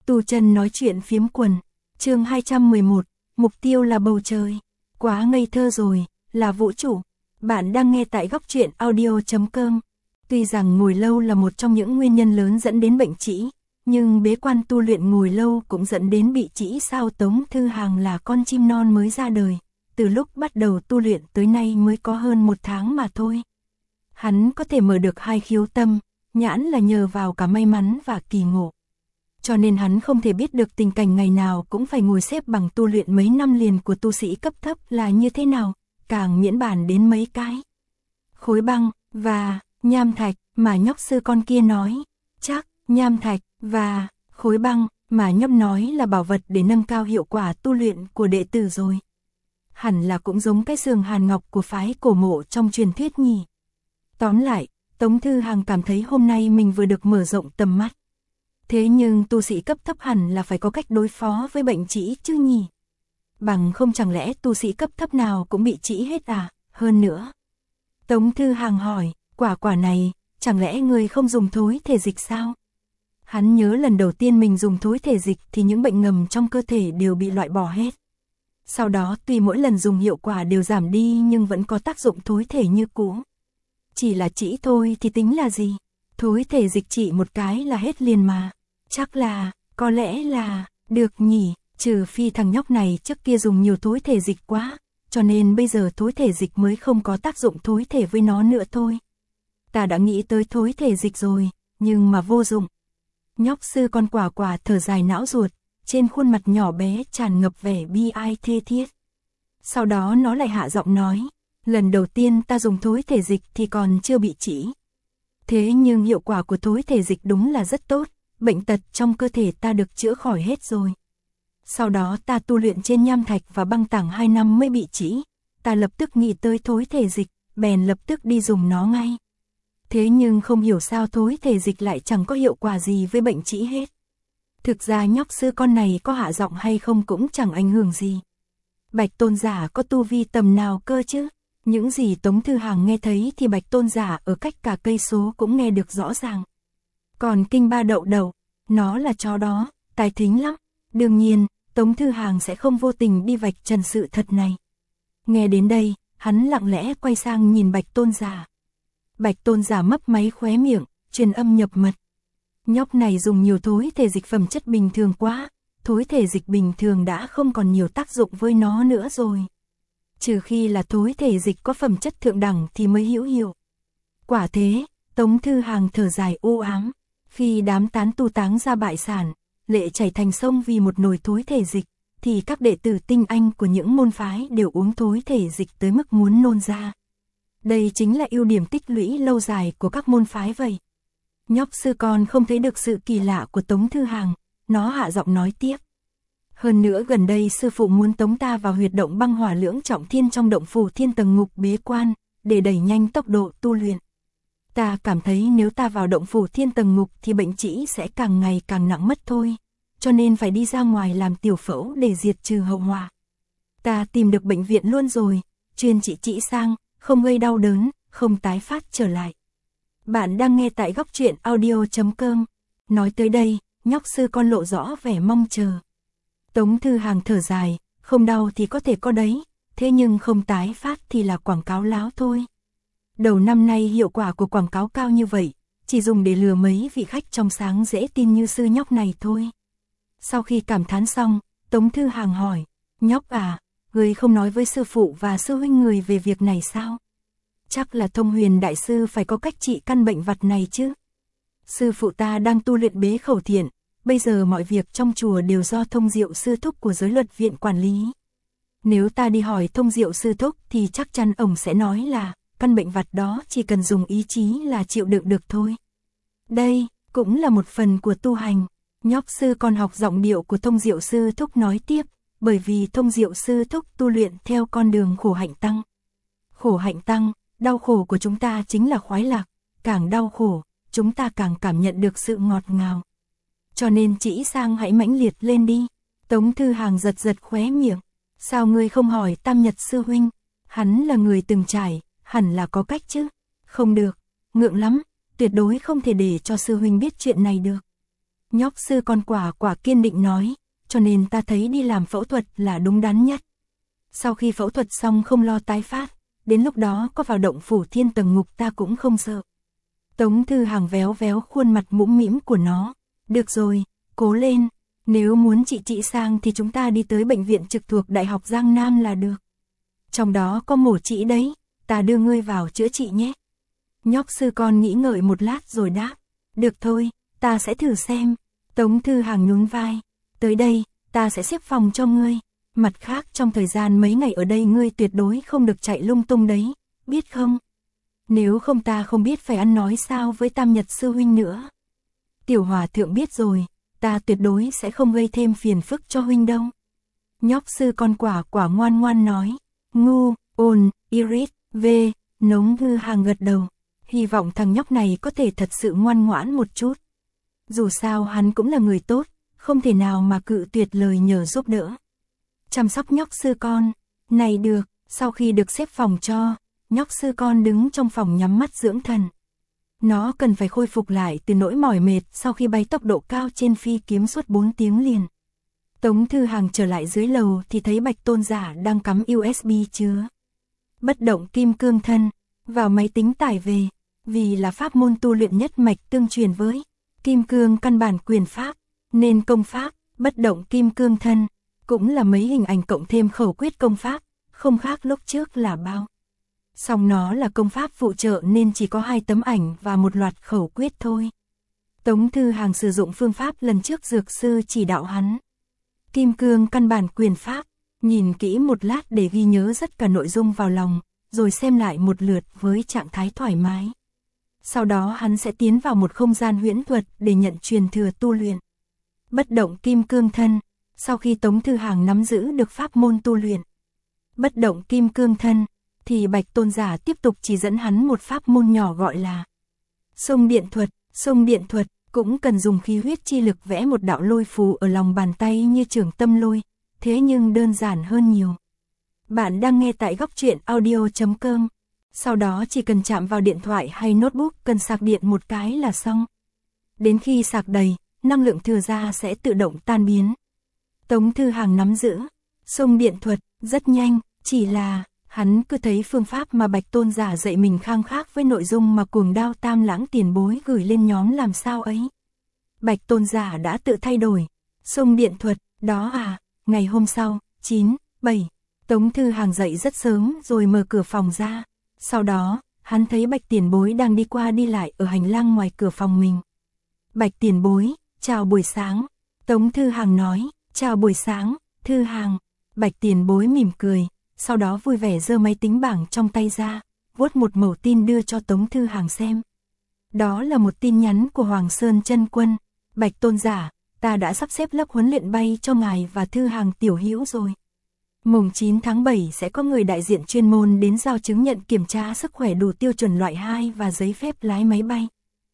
Tu Chân nói chuyện phiếm quần, chương 211, mục tiêu là bầu trời. Quá ngây thơ rồi, là vũ trụ. Bạn đang nghe tại góc truyện audio.com. Tuy rằng ngồi lâu là một trong những nguyên nhân lớn dẫn đến bệnh trĩ, nhưng bế quan tu luyện ngồi lâu cũng dẫn đến bị trĩ sao. Tống Thư Hàng là con chim non mới ra đời, từ lúc bắt đầu tu luyện tới nay mới có hơn 1 tháng mà thôi. Hắn có thể mở được 2 khiếu tâm, nhãn là nhờ vào cả may mắn và kỳ ngộ. Cho nên hắn không thể biết được tình cảnh ngày nào cũng phải ngồi xếp bằng tu luyện mấy năm liền của tu sĩ cấp thấp là như thế nào, càng miễn bàn đến mấy cái khối băng và nham thạch mà nhóc sư con kia nói. Chắc nham thạch và khối băng mà nhóc nói là bảo vật để nâng cao hiệu quả tu luyện của đệ tử rồi. Hẳn là cũng giống cái giường hàn ngọc của phái cổ mộ trong truyền thuyết nhỉ. Tóm lại, Tống Thư Hàng cảm thấy hôm nay mình vừa được mở rộng tầm mắt. Thế nhưng tu sĩ cấp thấp hẳn là phải có cách đối phó với bệnh trĩ chứ nhỉ? Bằng không chẳng lẽ tu sĩ cấp thấp nào cũng bị trĩ hết à? Hơn nữa, Tống Thư Hàng hỏi, quả này, chẳng lẽ người không dùng thối thể dịch sao? Hắn nhớ lần đầu tiên mình dùng thối thể dịch thì những bệnh ngầm trong cơ thể đều bị loại bỏ hết. Sau đó tuy mỗi lần dùng hiệu quả đều giảm đi nhưng vẫn có tác dụng thối thể như cũ. Chỉ là trĩ thôi thì tính là gì? Thối thể dịch trị một cái là hết liền mà. Chắc là, có lẽ là, được nhỉ, trừ phi thằng nhóc này trước kia dùng nhiều thối thể dịch quá, cho nên bây giờ thối thể dịch mới không có tác dụng thối thể với nó nữa thôi. Ta đã nghĩ tới thối thể dịch rồi, nhưng mà vô dụng. Nhóc sư con quả thở dài não ruột, trên khuôn mặt nhỏ bé tràn ngập vẻ bi ai thê thiết. Sau đó nó lại hạ giọng nói, lần đầu tiên ta dùng thối thể dịch thì còn chưa bị trĩ. Thế nhưng hiệu quả của thối thể dịch đúng là rất tốt, bệnh tật trong cơ thể ta được chữa khỏi hết rồi. Sau đó ta tu luyện trên nham thạch và băng tảng 2 năm mới bị trĩ, ta lập tức nghĩ tới thối thể dịch, bèn lập tức đi dùng nó ngay. Thế nhưng không hiểu sao thối thể dịch lại chẳng có hiệu quả gì với bệnh trĩ hết. Thực ra nhóc sư con này có hạ giọng hay không cũng chẳng ảnh hưởng gì. Bạch Tôn giả có tu vi tầm nào cơ chứ? Những gì Tống Thư Hàng nghe thấy thì Bạch Tôn giả ở cách cả cây số cũng nghe được rõ ràng. Còn kinh ba đậu đầu, nó là chó đó, tài thính lắm. Đương nhiên, Tống Thư Hàng sẽ không vô tình đi vạch trần sự thật này. Nghe đến đây, hắn lặng lẽ quay sang nhìn Bạch Tôn giả. Bạch Tôn giả mấp máy khóe miệng, truyền âm nhập mật. Nhóc này dùng nhiều thối thể dịch phẩm chất bình thường quá, thối thể dịch bình thường đã không còn nhiều tác dụng với nó nữa rồi. Trừ khi là thối thể dịch có phẩm chất thượng đẳng thì mới hữu hiệu. Quả thế, Tống Thư Hàng thở dài u ám, khi đám tán tu táng ra bại sản, lệ chảy thành sông vì một nồi thối thể dịch, thì các đệ tử tinh anh của những môn phái đều uống thối thể dịch tới mức muốn nôn ra. Đây chính là ưu điểm tích lũy lâu dài của các môn phái vậy. Nhóc sư con không thấy được sự kỳ lạ của Tống Thư Hàng, nó hạ giọng nói tiếp. Hơn nữa gần đây sư phụ muốn tống ta vào huyệt động băng hỏa lưỡng trọng thiên trong động phủ thiên tầng ngục bế quan, để đẩy nhanh tốc độ tu luyện. Ta cảm thấy nếu ta vào động phủ thiên tầng ngục thì bệnh trĩ sẽ càng ngày càng nặng mất thôi, cho nên phải đi ra ngoài làm tiểu phẫu để diệt trừ hậu họa. Ta tìm được bệnh viện luôn rồi, chuyên trị trĩ sang, không gây đau đớn, không tái phát trở lại. Bạn đang nghe tại góc truyện audio.com. Nói tới đây, nhóc sư con lộ rõ vẻ mong chờ. Tống Thư Hàng thở dài, không đau thì có thể có đấy, thế nhưng không tái phát thì là quảng cáo láo thôi. Đầu năm nay hiệu quả của quảng cáo cao như vậy, chỉ dùng để lừa mấy vị khách trong sáng dễ tin như sư nhóc này thôi. Sau khi cảm thán xong, Tống Thư Hàng hỏi, nhóc à, người không nói với sư phụ và sư huynh người về việc này sao? Chắc là Thông Huyền đại sư phải có cách trị căn bệnh vặt này chứ. Sư phụ ta đang tu luyện bế khẩu thiện, bây giờ mọi việc trong chùa đều do Thông Diệu sư thúc của giới luật viện quản lý. Nếu ta đi hỏi Thông Diệu sư thúc thì chắc chắn ông sẽ nói là căn bệnh vặt đó chỉ cần dùng ý chí là chịu đựng được thôi. Đây cũng là một phần của tu hành. Nhóc sư còn học giọng điệu của Thông Diệu sư thúc nói tiếp, bởi vì Thông Diệu sư thúc tu luyện theo con đường khổ hạnh tăng. Khổ hạnh tăng, đau khổ của chúng ta chính là khoái lạc, càng đau khổ, chúng ta càng cảm nhận được sự ngọt ngào. Cho nên trĩ sang hãy mãnh liệt lên đi. Tống Thư Hàng giật khóe miệng. Sao ngươi không hỏi Tam Nhật sư huynh? Hắn là người từng trải, hẳn là có cách chứ. Không được, ngượng lắm, tuyệt đối không thể để cho sư huynh biết chuyện này được. Nhóc sư con quả quả kiên định nói, cho nên ta thấy đi làm phẫu thuật là đúng đắn nhất. Sau khi phẫu thuật xong không lo tái phát, đến lúc đó có vào động phủ thiên tầng ngục ta cũng không sợ. Tống Thư Hàng véo véo khuôn mặt mũm mĩm của nó. Được rồi, cố lên, nếu muốn chị sang thì chúng ta đi tới bệnh viện trực thuộc Đại học Giang Nam là được. Trong đó có mổ chị đấy, ta đưa ngươi vào chữa trị nhé. Nhóc sư con nghĩ ngợi một lát rồi đáp, được thôi, ta sẽ thử xem. Tống Thư Hàng nhún vai, tới đây, ta sẽ xếp phòng cho ngươi. Mặt khác trong thời gian mấy ngày ở đây ngươi tuyệt đối không được chạy lung tung đấy, biết không? Nếu không ta không biết phải ăn nói sao với Tam Nhật sư huynh nữa. Tiểu Hòa thượng biết rồi, ta tuyệt đối sẽ không gây thêm phiền phức cho huynh đâu. Nhóc sư con quả quả ngoan ngoan nói, ngu, ồn, irit, về, Tống Thư Hàng gật đầu. Hy vọng thằng nhóc này có thể thật sự ngoan ngoãn một chút. Dù sao hắn cũng là người tốt, không thể nào mà cự tuyệt lời nhờ giúp đỡ. Chăm sóc nhóc sư con, này được, sau khi được xếp phòng cho, nhóc sư con đứng trong phòng nhắm mắt dưỡng thần. Nó cần phải khôi phục lại từ nỗi mỏi mệt sau khi bay tốc độ cao trên phi kiếm suốt 4 tiếng liền. Tống Thư Hàng trở lại dưới lầu thì thấy Bạch Tôn Giả đang cắm USB chứa bất động kim cương thân vào máy tính tải về, vì là pháp môn tu luyện nhất mạch tương truyền với kim cương căn bản quyền pháp, nên công pháp bất động kim cương thân cũng là mấy hình ảnh cộng thêm khẩu quyết công pháp, không khác lúc trước là bao. Song nó là công pháp phụ trợ nên chỉ có 2 tấm ảnh và một loạt khẩu quyết thôi. Tống Thư Hàng sử dụng phương pháp lần trước dược sư chỉ đạo hắn. Kim cương căn bản quyền pháp, nhìn kỹ một lát để ghi nhớ tất cả nội dung vào lòng, rồi xem lại một lượt với trạng thái thoải mái. Sau đó hắn sẽ tiến vào một không gian huyễn thuật để nhận truyền thừa tu luyện. Bất động kim cương thân, sau khi Tống Thư Hàng nắm giữ được pháp môn tu luyện bất động kim cương thân, thì Bạch Tôn Giả tiếp tục chỉ dẫn hắn một pháp môn nhỏ gọi là xông điện thuật. Xông điện thuật cũng cần dùng khí huyết chi lực vẽ một đạo lôi phù ở lòng bàn tay như Trường Tâm Lôi, thế nhưng đơn giản hơn nhiều. Bạn đang nghe tại góc truyện audio.com. Sau đó chỉ cần chạm vào điện thoại hay notebook cần sạc điện một cái là xong. Đến khi sạc đầy, năng lượng thừa ra sẽ tự động tan biến. Tống Thư Hàng nắm giữ xông điện thuật rất nhanh, chỉ là hắn cứ thấy phương pháp mà Bạch Tôn Giả dạy mình khang khác với nội dung mà Cuồng Đao Tam Lãng tiền bối gửi lên nhóm làm sao ấy. Bạch Tôn Giả đã tự thay đổi. Xông điện thuật, đó à, ngày hôm sau, 9/7, Tống Thư Hàng dậy rất sớm rồi mở cửa phòng ra. Sau đó, hắn thấy Bạch tiền bối đang đi qua đi lại ở hành lang ngoài cửa phòng mình. Bạch tiền bối, chào buổi sáng. Tống Thư Hàng nói, chào buổi sáng, Thư Hàng. Bạch tiền bối mỉm cười, sau đó vui vẻ giơ máy tính bảng trong tay ra, vuốt một mẩu tin đưa cho Tống Thư Hàng xem. Đó là một tin nhắn của Hoàng Sơn Chân Quân. Bạch Tôn Giả, ta đã sắp xếp lớp huấn luyện bay cho ngài và Thư Hàng tiểu hữu rồi. Mùng 9 tháng 7 sẽ có người đại diện chuyên môn đến giao chứng nhận kiểm tra sức khỏe đủ tiêu chuẩn loại 2 và giấy phép lái máy bay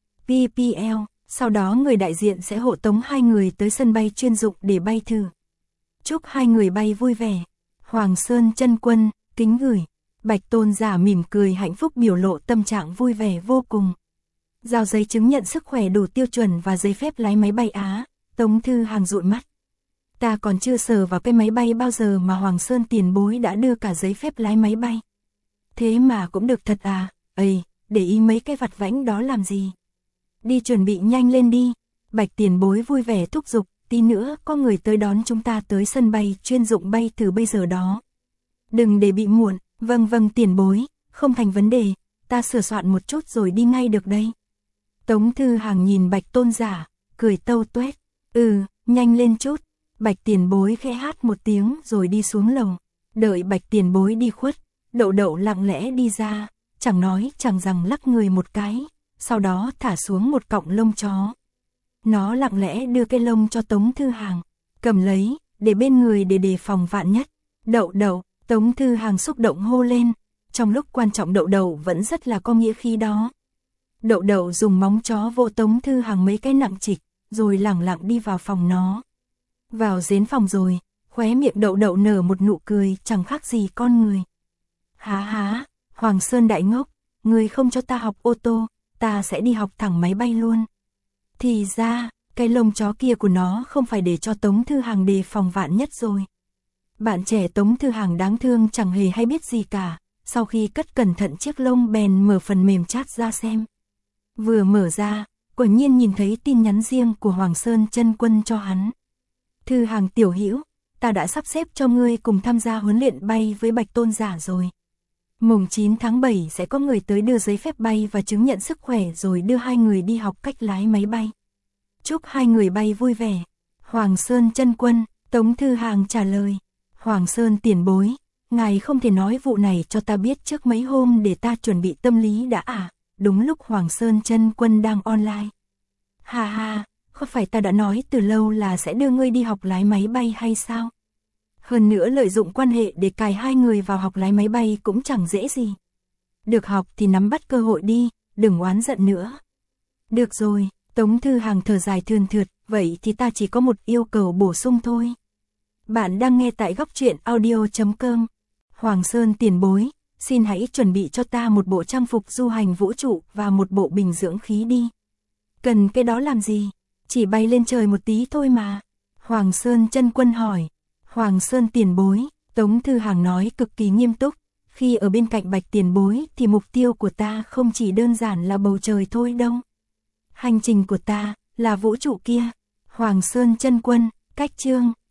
PPL. Sau đó người đại diện sẽ hộ tống 2 người tới sân bay chuyên dụng để bay thử. Chúc 2 người bay vui vẻ. Hoàng Sơn Chân Quân, kính gửi. Bạch Tôn Giả mỉm cười hạnh phúc biểu lộ tâm trạng vui vẻ vô cùng. Giao giấy chứng nhận sức khỏe đủ tiêu chuẩn và giấy phép lái máy bay á. Tống Thư Hàng dụi mắt. Ta còn chưa sờ vào cái máy bay bao giờ mà Hoàng Sơn tiền bối đã đưa cả giấy phép lái máy bay. Thế mà cũng được thật à, ây, để ý mấy cái vặt vãnh đó làm gì. Đi chuẩn bị nhanh lên đi. Bạch tiền bối vui vẻ thúc giục, tí nữa có người tới đón chúng ta tới sân bay chuyên dụng bay thử bây giờ đó. Đừng để bị muộn, vâng tiền bối, không thành vấn đề, ta sửa soạn một chút rồi đi ngay được đây. Tống Thư Hàng nhìn Bạch Tôn Giả, cười tâu tuét, nhanh lên chút. Bạch tiền bối khẽ hát một tiếng rồi đi xuống lầu. Đợi Bạch tiền bối đi khuất, Đậu Đậu lặng lẽ đi ra, chẳng nói chẳng rằng lắc người một cái, sau đó thả xuống một cọng lông chó. Nó lặng lẽ đưa cái lông cho Tống Thư Hàng, cầm lấy, để bên người để đề phòng vạn nhất. Đậu Đậu, Tống Thư Hàng xúc động hô lên, trong lúc quan trọng Đậu Đậu vẫn rất là có nghĩa khí đó. Đậu Đậu dùng móng chó vỗ Tống Thư Hàng mấy cái nặng trịch, rồi lẳng lặng đi vào phòng nó. Vào đến phòng rồi, khóe miệng Đậu Đậu nở một nụ cười chẳng khác gì con người. Há, Hoàng Sơn đại ngốc, người không cho ta học ô tô, ta sẽ đi học thẳng máy bay luôn. Thì ra, cái lông chó kia của nó không phải để cho Tống Thư Hàng đề phòng vạn nhất rồi. Bạn trẻ Tống Thư Hàng đáng thương chẳng hề hay biết gì cả, sau khi cất cẩn thận chiếc lông bèn mở phần mềm chat ra xem. Vừa mở ra, quả nhiên nhìn thấy tin nhắn riêng của Hoàng Sơn Chân Quân cho hắn. Thư Hàng tiểu hữu, ta đã sắp xếp cho ngươi cùng tham gia huấn luyện bay với Bạch Tôn giả rồi. Mùng 9 tháng 7 sẽ có người tới đưa giấy phép bay và chứng nhận sức khỏe rồi đưa hai người đi học cách lái máy bay. Chúc hai người bay vui vẻ. Hoàng Sơn Chân Quân, Tống Thư Hàng trả lời. Hoàng Sơn tiền bối, ngài không thể nói vụ này cho ta biết trước mấy hôm để ta chuẩn bị tâm lý đã à? Đúng lúc Hoàng Sơn Chân Quân đang online. Ha ha, không phải ta đã nói từ lâu là sẽ đưa ngươi đi học lái máy bay hay sao? Hơn nữa lợi dụng quan hệ để cài hai người vào học lái máy bay cũng chẳng dễ gì. Được học thì nắm bắt cơ hội đi, đừng oán giận nữa. Được rồi, Tống Thư Hàng thở dài thườn thượt, vậy thì ta chỉ có một yêu cầu bổ sung thôi. Bạn đang nghe tại góc truyện audio.com. Hoàng Sơn tiền bối, xin hãy chuẩn bị cho ta một bộ trang phục du hành vũ trụ và một bộ bình dưỡng khí đi. Cần cái đó làm gì? Chỉ bay lên trời một tí thôi mà. Hoàng Sơn Chân Quân hỏi. Hoàng Sơn tiền bối, Tống Thư Hàng nói cực kỳ nghiêm túc. Khi ở bên cạnh Bạch tiền bối thì mục tiêu của ta không chỉ đơn giản là bầu trời thôi đâu. Hành trình của ta là vũ trụ kia. Hoàng Sơn Chân Quân, cách chương